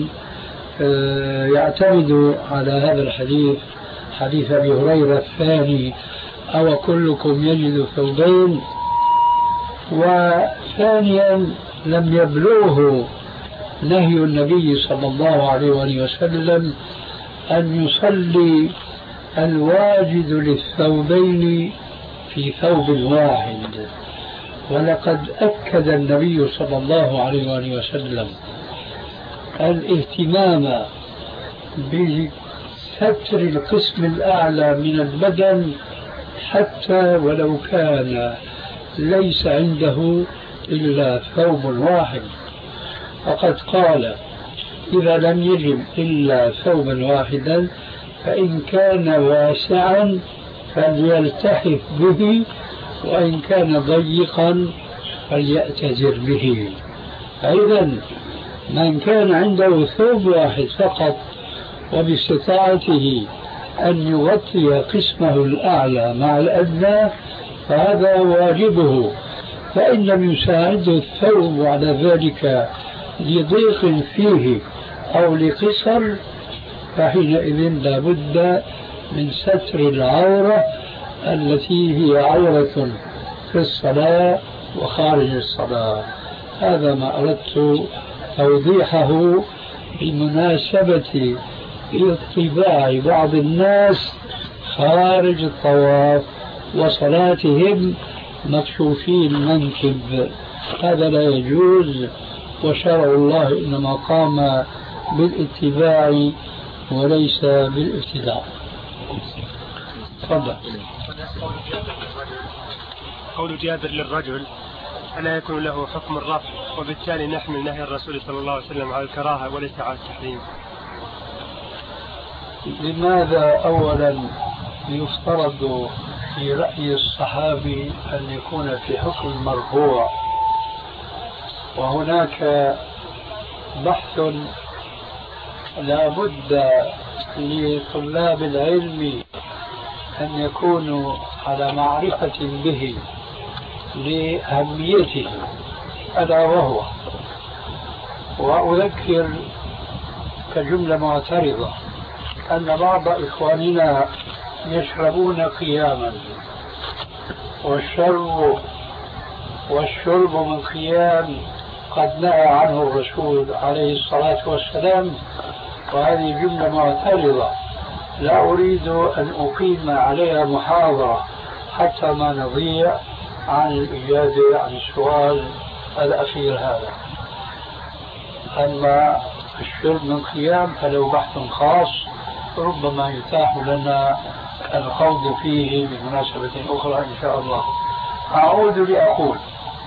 يعتمد على هذا الحديث، حديث أبي هريرة الثاني: أو كلكم يجد ثوبين. وثانيا لم يبلغه نهي النبي صلى الله عليه وآله وسلم أن يصلي الواجد للثوبين في ثوب واحد، ولقد أكد النبي صلى الله عليه وآله وسلم الاهتمام بستر القسم الأعلى من البدن حتى ولو كان ليس عنده إلا ثوب واحد، فقد قال: إذا لم يجب إلا ثوبا واحدا فإن كان واسعا فليلتحف به، وإن كان ضيقا فليأتذر به. فإذا من كان عنده ثوب واحد فقط وباستطاعته أن يغطي قسمه الأعلى مع الأدنى فهذا واجبه، فإن لم يساعده الثوب على ذلك لضيق فيه أو لقصر فحينئذ لا بد من ستر العورة التي هي عورة في الصلاة وخارج الصلاة. هذا ما أردت توضيحه بمناسبة اطباع بعض الناس خارج الطواف وصلاتهم مكشوفي المنكب، هذا لا يجوز، وشرع الله إنما قام بالاتباع وليس بالابتداع. تفضل. قول جابر للرجل ألا يكون له حكم الرفع وبالتالي نحمل نهي الرسول صلى الله عليه وسلم على الكراهة وليس على التحريم. لماذا أولا يفترض في رأي الصحابي أن يكون في حكم المرفوع وهناك بحث لا بد لطلاب العلم أن يكونوا على معرفة به لأهميته ألا وهو، وأذكر كجملة معترضة أن بعض إخواننا يشربون قياما، والشرب والشرب من قيام قد نهى عنه الرسول عليه الصلاة والسلام، وهذه جملة معترضة لا أريد أن أقيم عليها محاضرة حتى ما نضيع عن الإجابة عن السؤال الأخير هذا. أما الشرب من قيام فله بحث خاص ربما يتاح لنا الخوض فيه بمناسبة أخرى إن شاء الله. أعود لأقول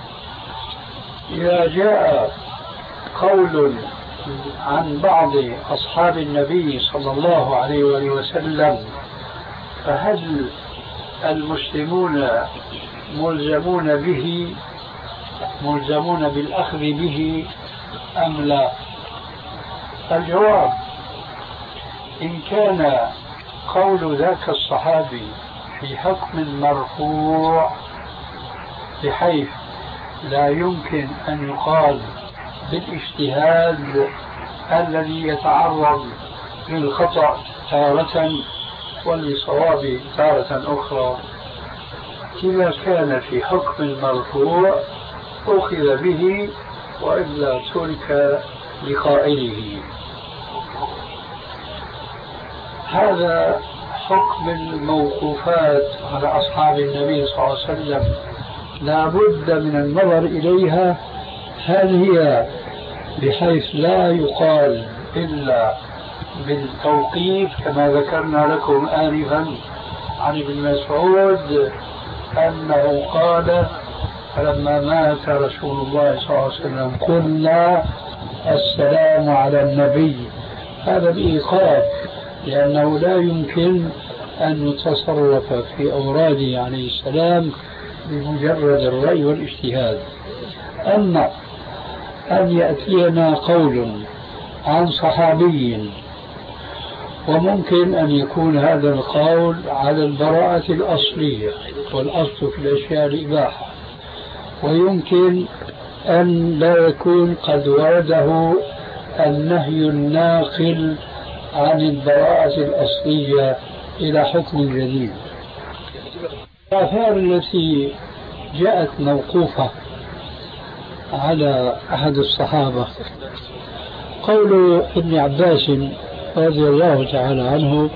إذا جاء قول عن بعض أصحاب النبي صلى الله عليه وسلم فهل المسلمون ملزمون به ملزمون بالأخذ به أم لا؟ الجواب إن كان قول ذاك الصحابي في حكم مرفوع بحيث لا يمكن أن يقال بالاجتهاد الذي يتعرض للخطأ تارة وللصواب تارة أخرى، إذا كان في حكم المرفوع أخذ به وإلا ترك لقائله. هذا حكم الموقوفات على أصحاب النبي صلى الله عليه وسلم لا بد من النظر إليها، هل هي بحيث لا يقال إلا بالتوقيف كما ذكرنا لكم آنفا عن ابن مسعود أنه قال فلما مات رسول الله صلى الله عليه وسلم قلنا السلام على النبي، هذا بإيقاف لأنه لا يمكن أن نتصرف في أوراده عليه السلام بمجرد الرأي والاجتهاد. أما أن يأتينا قول عن صحابي وممكن أن يكون هذا القول على البراءة الأصلية والأصل في الأشياء الإباحة، ويمكن أن لا يكون قد ورده النهي الناقل عن البراءة الأصلية إلى حكم جديد. الآثار التي جاءت موقوفة على أحد الصحابة قول ابن عباس رضي الله تعالى عنه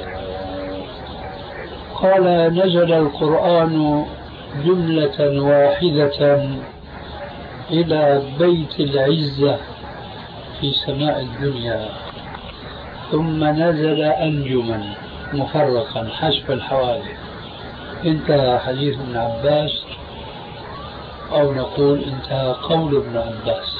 قال نزل القرآن جملة واحدة إلى بيت العزة في سماء الدنيا ثم نزل أنجما مفرقا حسب الحوادث. انتهى حديث ابن عباس، أو نقول انتهى قول ابن عباس.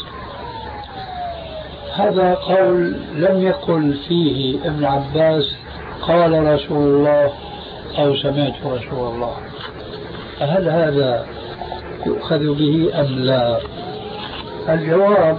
هذا قول لم يقل فيه ابن عباس قال رسول الله أو سمعت رسول الله، فهل هذا يؤخذ به أم لا؟ الجواب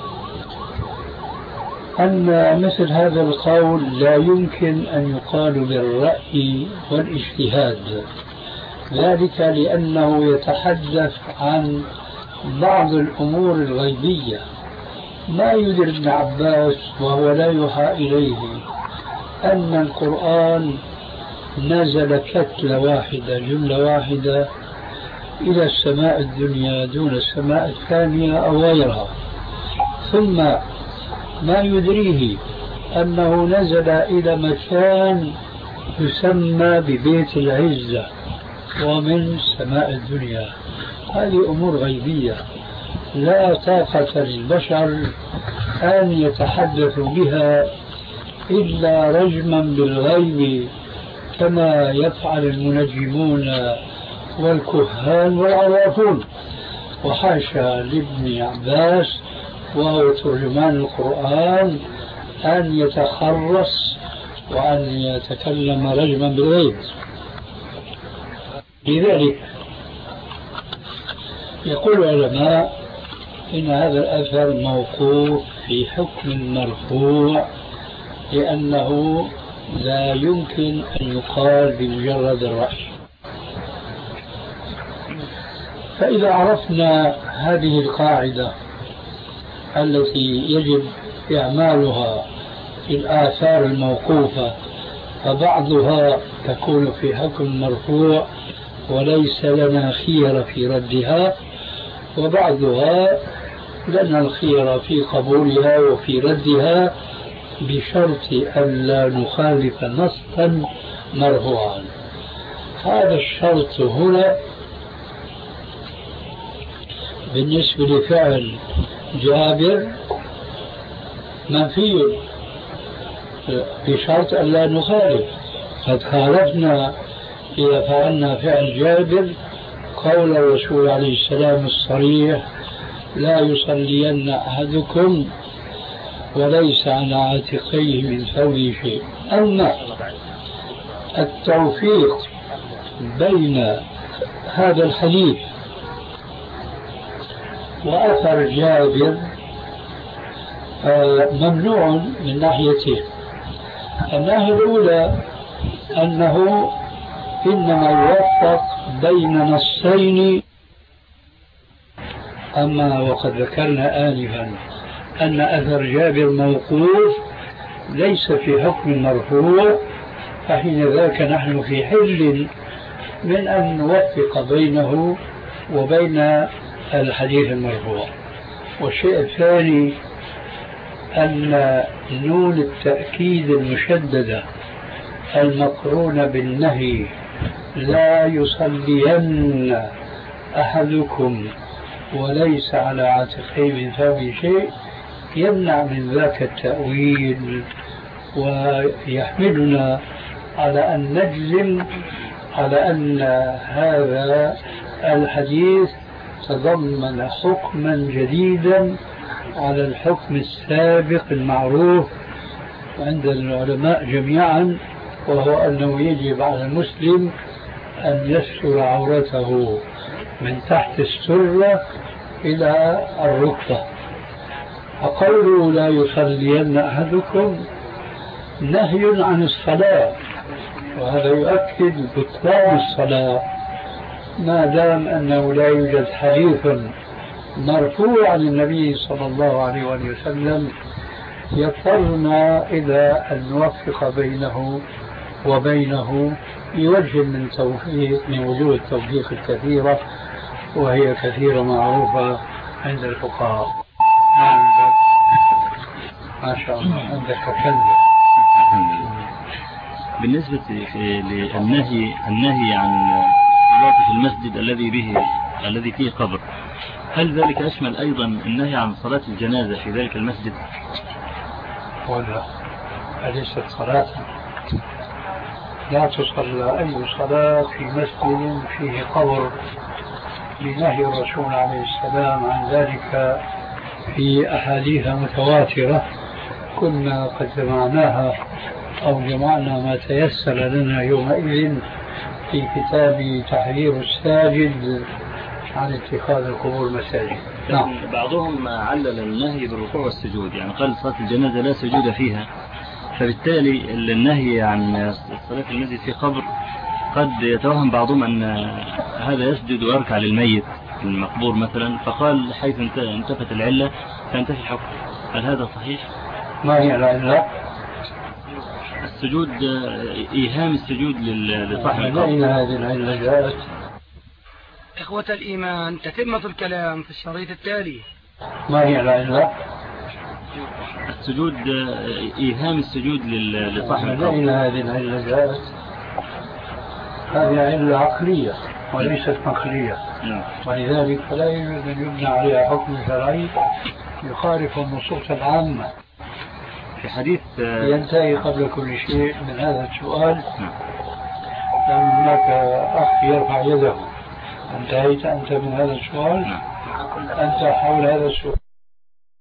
أن مثل هذا القول لا يمكن أن يقال بالرأي والاجتهاد، ذلك لأنه يتحدث عن بعض الأمور الغيبية ما يدري ابن عباس وهو لا يوحى إليه أن القرآن نزل كتلة واحدة جملة واحدة إلى السماء الدنيا دون السماء الثانية أو غيرها، ثم ما يدريه أنه نزل إلى مكان يسمى ببيت العزة ومن سماء الدنيا. هذه أمور غيبية لا طاقة للبشر أن يتحدث بها إلا رجما بالغيب كما يفعل المنجمون والكهان والعرافون، وحاشا لابن عباس وهو ترجمان القرآن أن يتخرص وأن يتكلم رجما بالغيب. لذلك يقول العلماء إن هذا الأثر موقوف في حكم مرفوع، لأنه لا يمكن أن يقال بمجرد الرأي. فإذا عرفنا هذه القاعدة التي يجب إعمالها في الآثار الموقوفة، فبعضها تكون في حكم مرفوع وليس لنا خير في ردها، وبعضها لنا الخير في قبولها وفي ردها بشرط ألا نخالف نصا مرفوعا. هذا الشرط هنا بالنسبة لفعل جابر منفي بشرط ألا نخالف. قد خالفنا إذا فعلنا فعل جابر قول الرسول عليه السلام الصريح: لا يصلين أحدكم وليس على عاتقيه من ثوبه شيء. أما التوفيق بين هذا الحديث وأثر جابر ممنوع من ناحيتين. الناحية الأولى أنه إنما يوفق بين نصين، أما وقد ذكرنا آنفا أن أثر جابر موقوف ليس في حكم مرفوع، فحين ذاك نحن في حل من أن نوفق بينه وبين الحديث المرفوع. والشيء الثاني أن نون التأكيد المشددة المقرونة بالنهي لا يصلين أحدكم وليس على عاتقيه من ثوبه شيء يمنع من ذاك التأويل، ويحملنا على أن نجزم على أن هذا الحديث تضمن حكما جديدا على الحكم السابق المعروف عند العلماء جميعا، وهو أنه يجب على المسلم أن يستر عورته من تحت السرة إلى الركبة. فقوله لا يصلين أحدكم نهي عن الصلاة، وهذا يؤكد بطلان الصلاة ما دام أنه لا يوجد حديث مرفوع عن النبي صلى الله عليه وسلم يضطرنا إلى أن نوفق بينه وبينه بوجه من توفيق من وجوه التوفيق الكثيرة، وهي كثيرة معروفة عند الفقهاء. ما شاء الله عندك كلمة. بالنسبة للنهي النهي عن الصلاة في المسجد الذي به الذي فيه قبر، هل ذلك يشمل أيضا النهي عن صلاة الجنازة في ذلك المسجد؟ ولا أليست صلاة؟ لا تصلى أي صلاة في مسجد فيه قبر لنهي الرسول عليه السلام عن ذلك في أحاديث متواترة كنا قد جمعناها أو جمعنا ما تيسر لنا يومئذ في كتاب تحرير الساجد عن اتخاذ القبور مساجد. نعم. بعضهم علل النهي بالركوع والسجود، يعني قال صلاة الجنازة لا سجود فيها، فبالتالي النهي عن الصلاة في المسجد في قبر قد يتوهم بعضهم أن هذا يسجد ويركع للميت المقبور مثلا، فقال حيث انتفت العلة فانتفي الحكم. هل هذا صحيح؟ ما هي العلة؟ السجود، إيهام السجود لصاحب القبر. أين هذه العلة جاءت؟ إخوة الإيمان، تتمة الكلام في الشريط التالي. ما هي العلة؟ السجود، إيهام السجود لصاحب القبر. أين هذه العلة جاءت؟ هذه علة عقلية وليست نقلية، ولذلك فلا يجوز أن يبنى عليها حكم شرعي يخالف النصوص العامة. في حديث ينتهي قبل كل شيء من هذا السؤال. نعم. لأن هناك أخ يرفع يده. انتهيت أنت من هذا السؤال؟ نعم. أنت حول هذا السؤال.